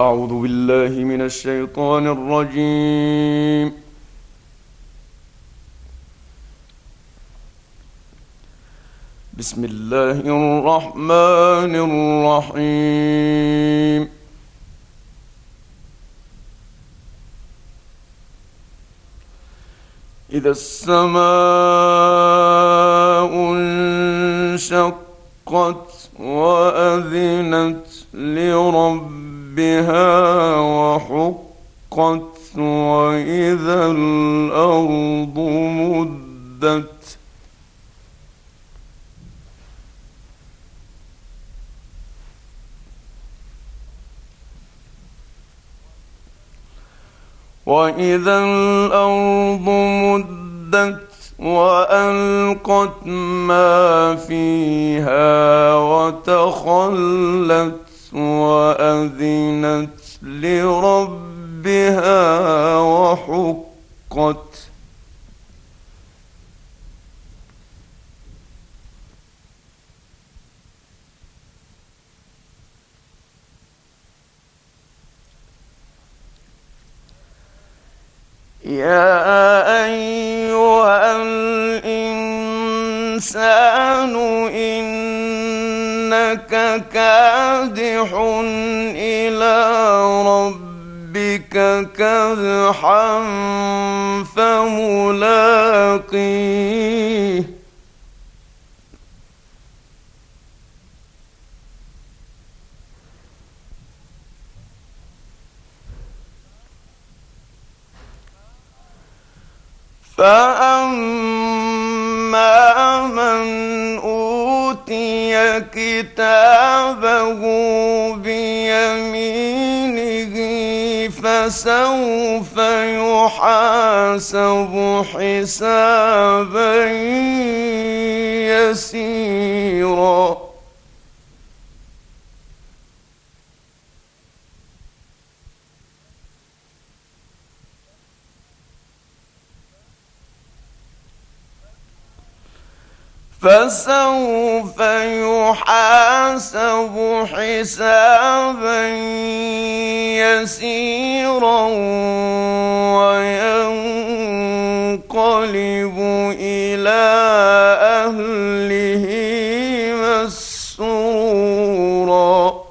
أعوذ بالله من الشيطان الرجيم. بسم الله الرحمن الرحيم. إذا السماء انشقت وأذنت لربها وحقت وإذا الأرض مدت وإذا الأرض مدت وألقت ما فيها وتخلت وأذنت لربها وحقت يا أيها الإنسان إنك كادح إلى ربك كدحا فملاقيه فأما من أوتي كتابه بيمينه فسوف يحاسب حسابا يسيرا وينقلب إلى أهله مسرورا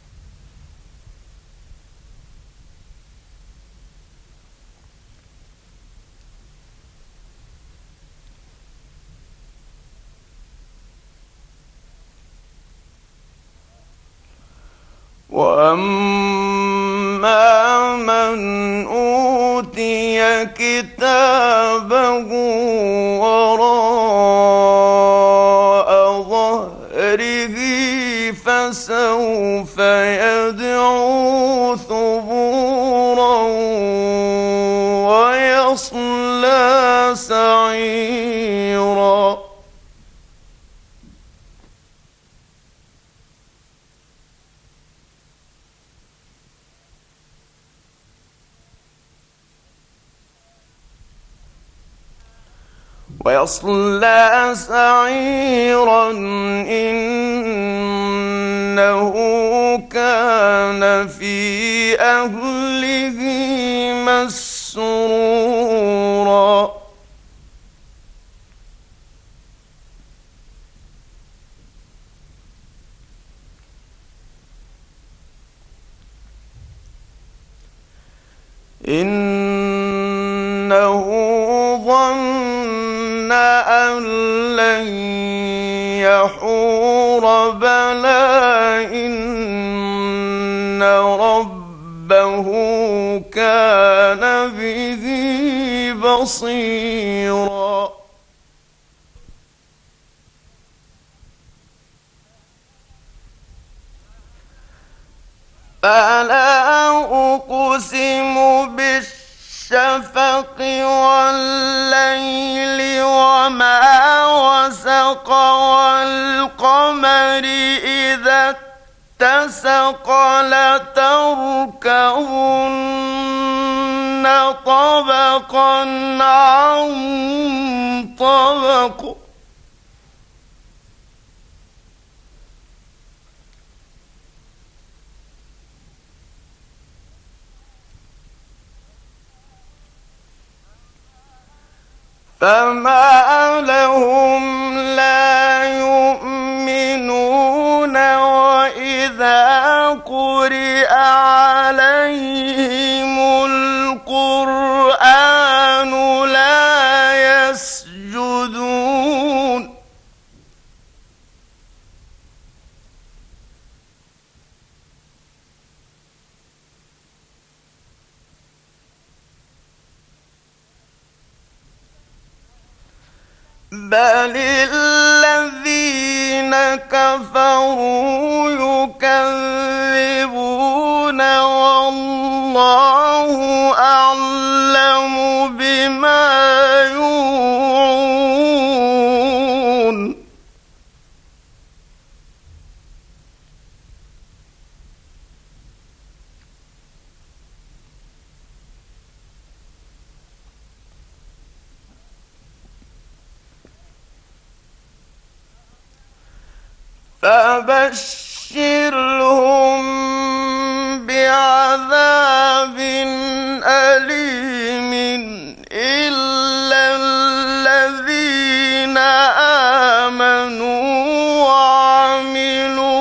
وأما من أوتي كتابه وراء ظهره فسوف يدعو ثبورا ويصلى سعيرا إنه كان في أهله مسرورا إنه ظن أن لن يحور بلى إن ربه كان به بصيرا فلا أقسم بالشفق والليل وما وسق والقمر إذا اتسق لتركبن طبقا عن طبق فما لهم لا يؤمنون وإذا قرئ عليهم القرآن لا يسجدون بل الذين كفروا يكذبون والله أعلم بما يوعون فبشرهم بعذاب أليم إلا الذين آمنوا وعملوا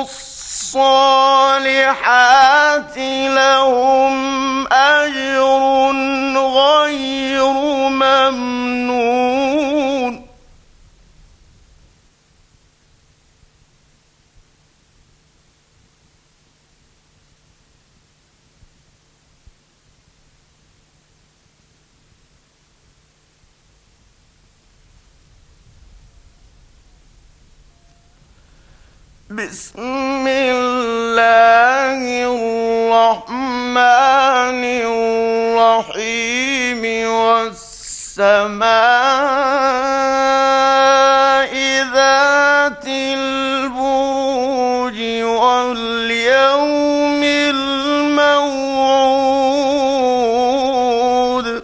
الصالحات لهم أجر غير ممنون بسم الله الرحمن الرحيم والسماء ذات البروج واليوم الموعود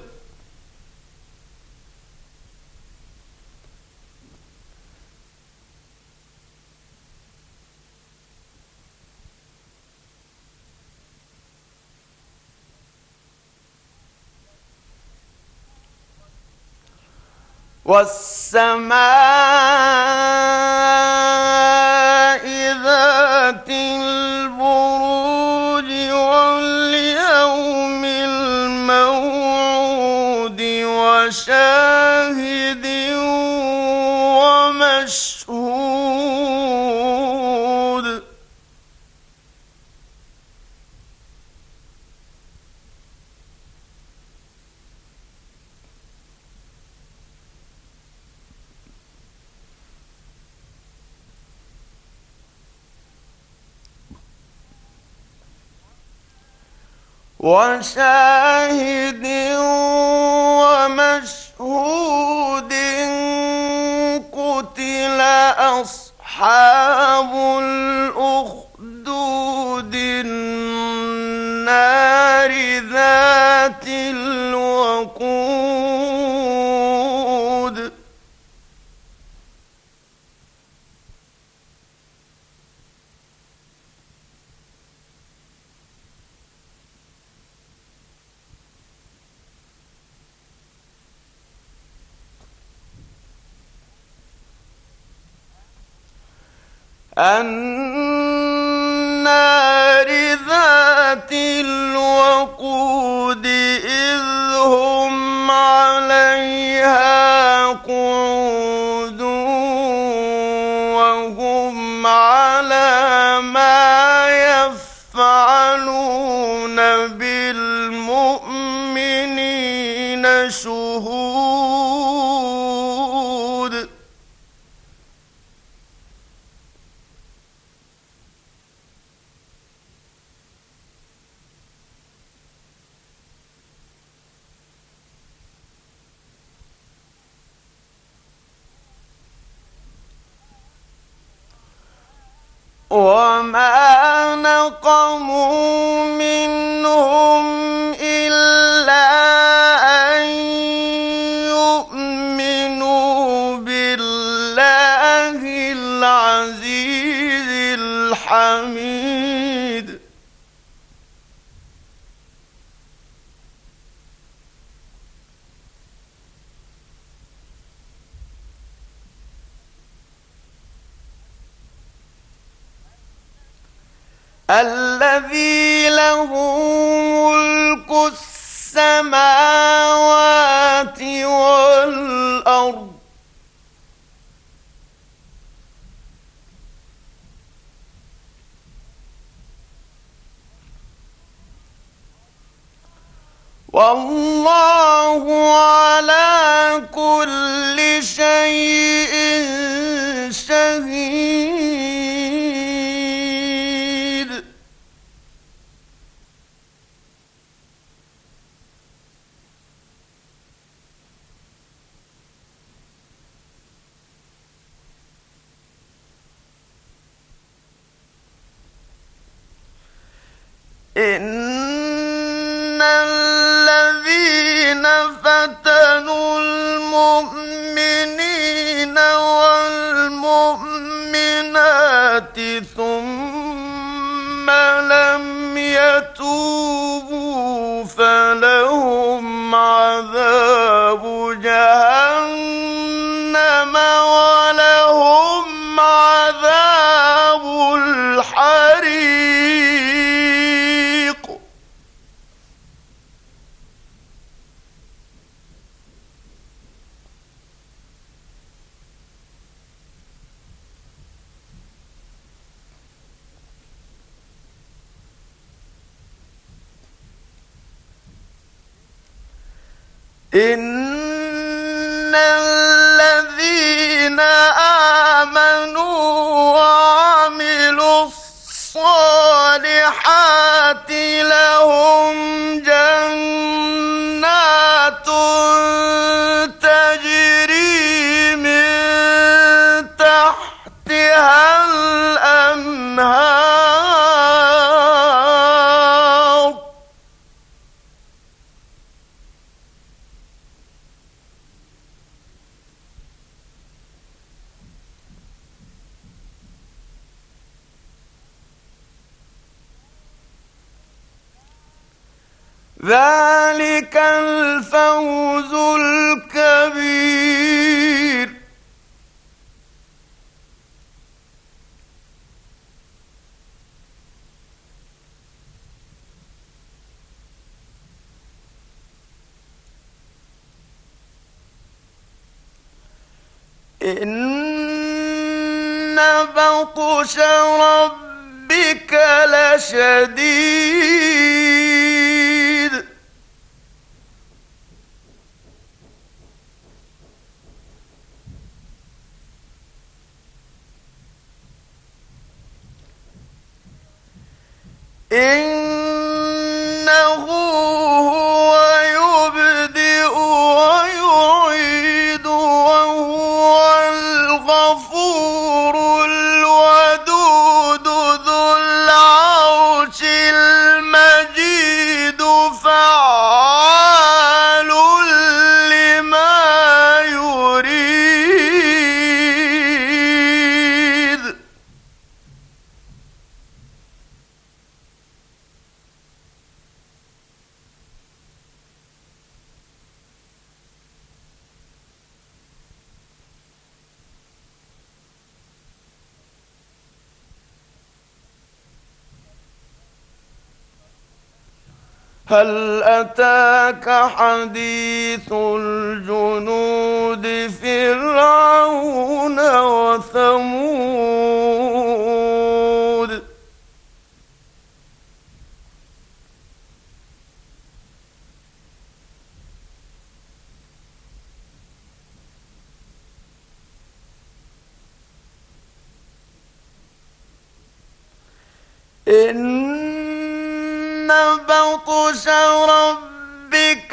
والسماء ذات البروج واليوم الموعود وشاهد ومشهود وشاهد ومشهود قتل أصحاب الأخدود النار ذات الوقود النار ذات الوقود إذ هم عليها قعود وهم على ما يفعلون بالمؤمنين شهود وما نقموا منهم إلا أن يؤمنوا بالله العزيز الحميد الذي له ملك السماوات والأرض والله على كل شيء شهيد. إن الذين فتنوا المؤمنين والمؤمنات ثم لم يتوبوا فلهم عذاب جهنم ولهم عذاب الحريق. إن الذين آمنوا وعملوا الصالحات لهم جنات تجري من تحتها الأنهار ذلك الفوز الكبير. إن بطش ربك لشديد إنه هو يبدئ ويعيد وهو الغفور الودود ذو العرش المجيد فعال لما يريد. هل أتاك حديث الجنود فرعون وثمود إن بطش ربك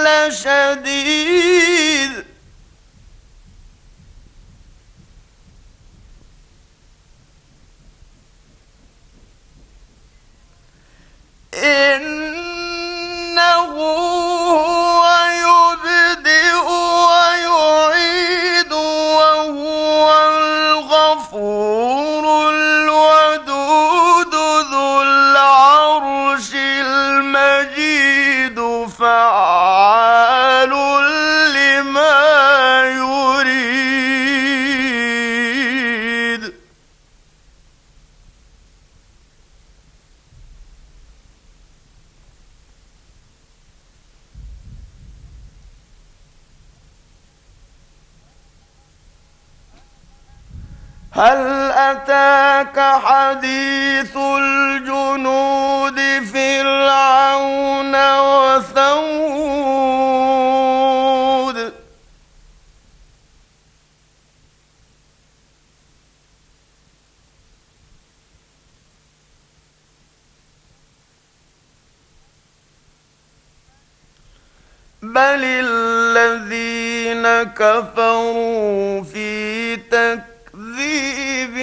لشديد إنه هو يبدئ ويعيد وهو الغفور الودود ذو العرش المجيد فعال لما هل أتاك حديث الجنود فرعون وثمود بل الذين كفروا في تكذيب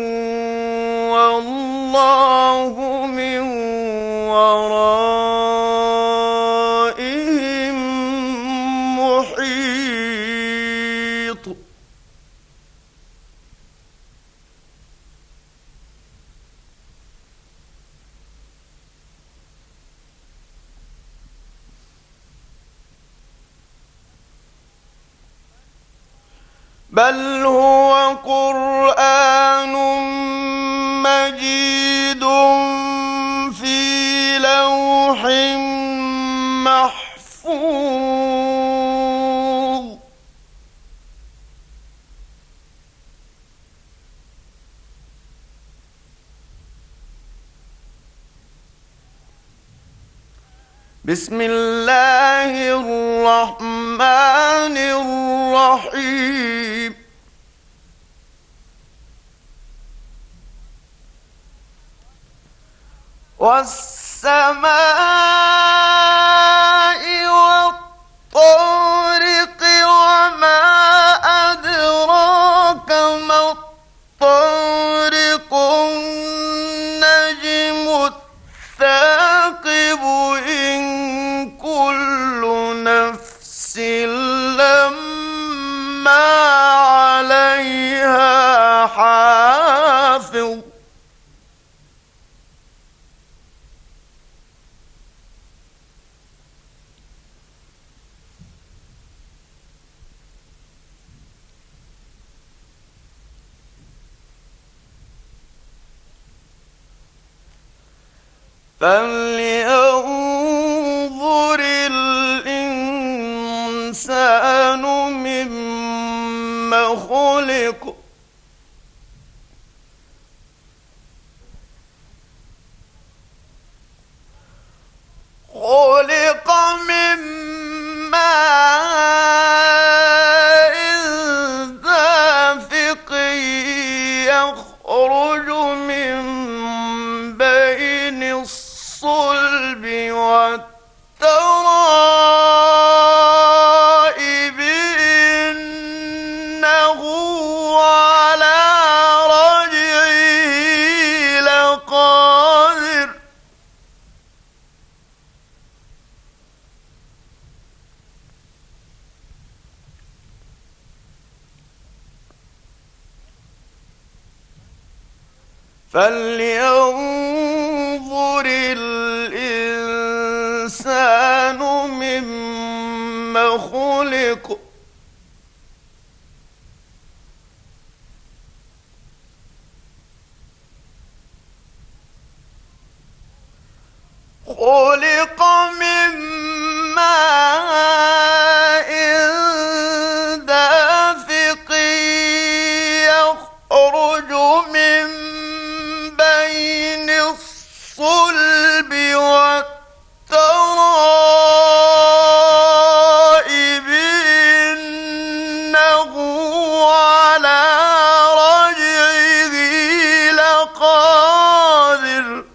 والله من ورائهم محيط بل هو قرآن مجيد في لوح محفوظ بسم الله الرحمن الرحيم والسماء والطارق وما أدراك ما الطارق النجم الثاقب إن كل نفس لما عليها حافظ فلينظر الإنسان مما خلق خلق من ماء دافق يخرج من بين الصلب والترائب إنه على رجعه لقادر فلينظر الإنسان مما خلق خلق من ماء دافق يخرج من بين الصلب والترائب إنه على رجعه لقادر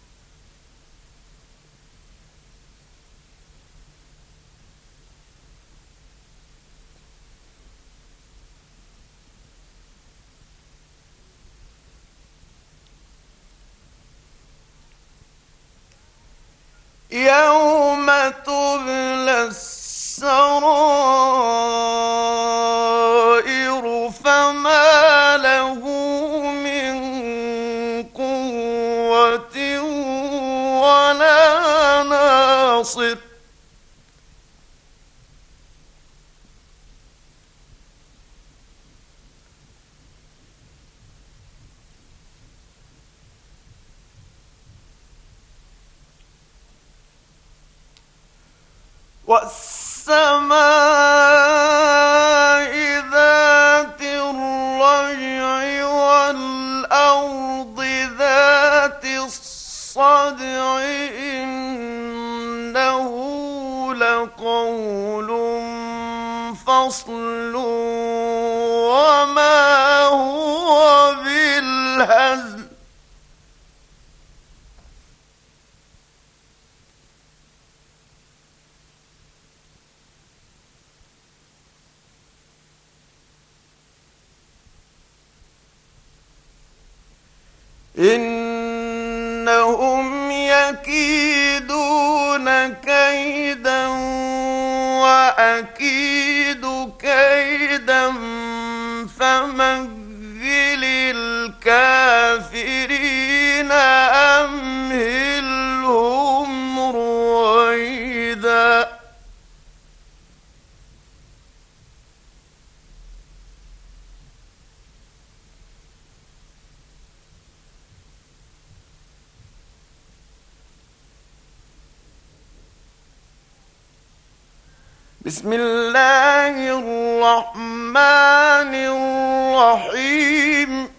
يوم تبلى السرائر فما له من قوة ولا ناصر والسماء ذات الرجع لقول فصل وما هو بالهزل إنهم يكيدون كيدا وأكيد كيدا فمهل الكافرين أمهلهم رويدا بسم الله الرحمن الرحيم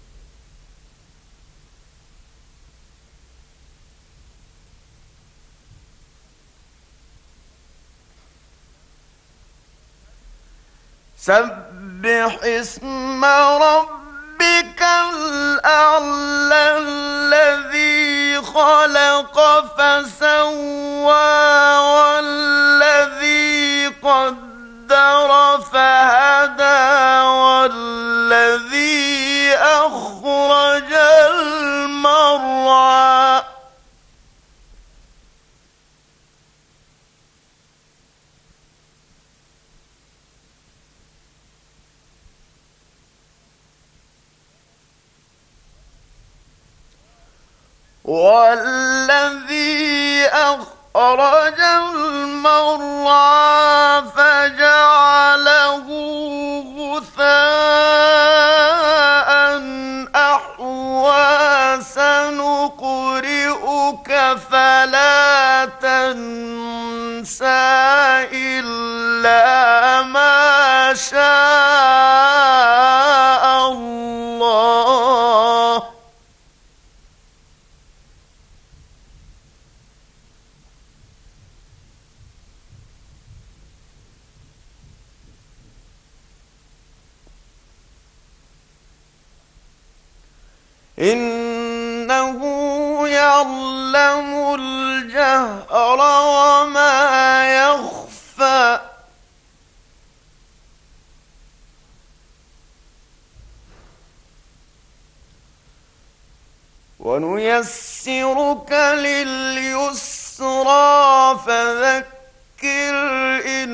سبح اسم ربك الأعلى الذي خلق فسوى والذي قدر فهدى والذي أخرج المرعى والذي أخرج المرعى فجعله غثاء أحوى سنقرئك فلا تنسى إلا ما شاء الله إنه يعلم الجهر وما يخفى ونيسرك لليسرى فذكر إن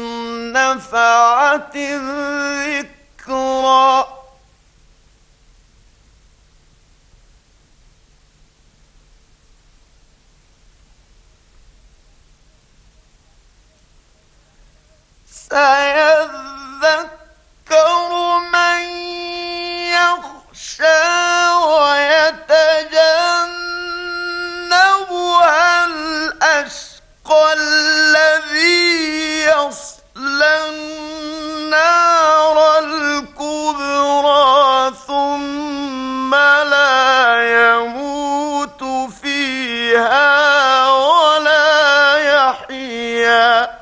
نفعت الذكرى سيذكر من يخشى ويتجنبها الأشقى الذي يصلى النار الكبرى ثم لا يموت فيها ولا يحيا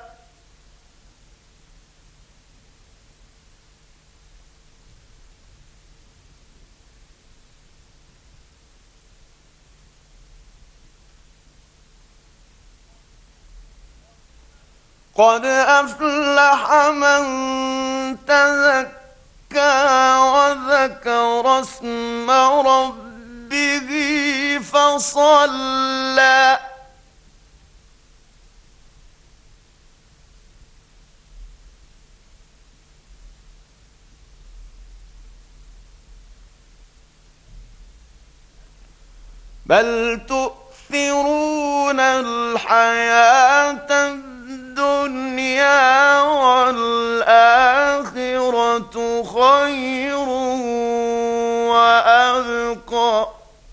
قد أفلح من تزكى وذكر اسم ربه فصلى بل تؤثرون الحياة الدنيا والآخرة خير وأبقى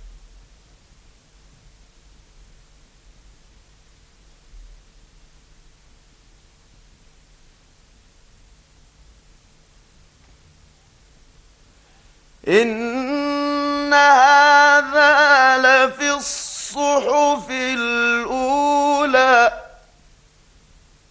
إن هذا لفي الصحف الأولى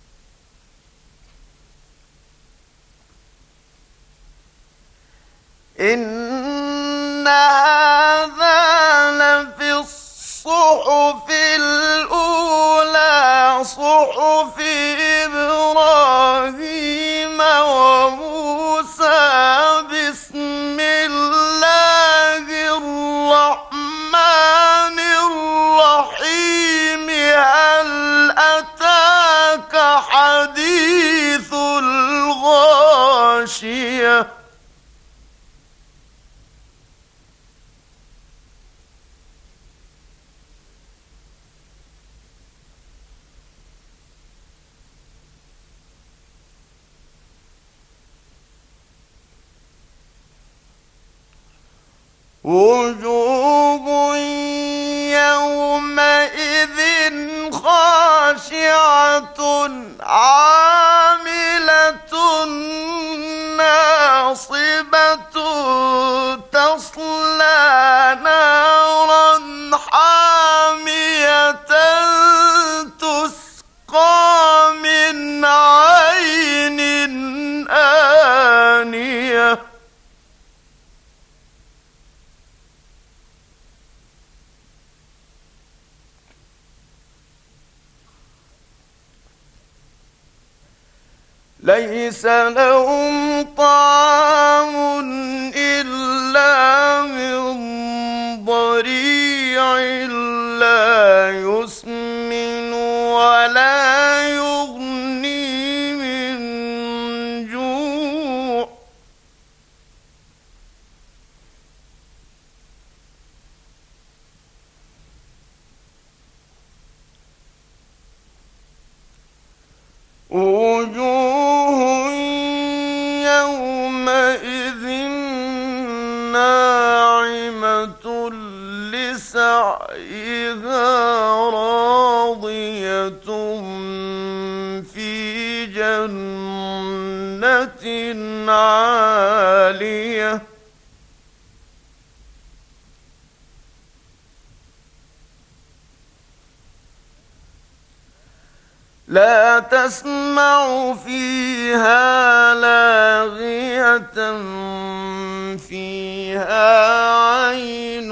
وجوه يومئذ خاشعة عاملة ناصبة تصلى نارا حامية تسقى من عين آنية ليس لهم طعام إلا من ضريع لا يسمن ولا يغني من جوع وجوه يومئذ ناعمة لسعيها راضية في جنة عالية لا تسمع فيها لاغية فيها عين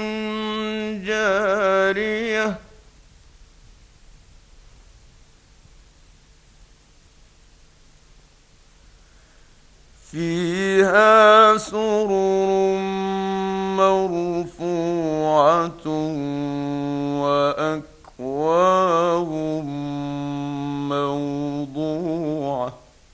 جارية فيها سرر مرفوعة وأكواب موضوعة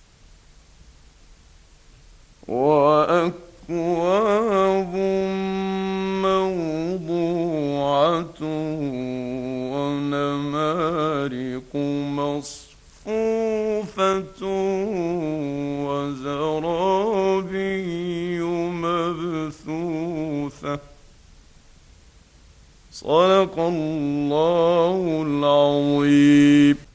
ونمارق مصفوفة وزرابي مبثوثة صدق الله العظيم.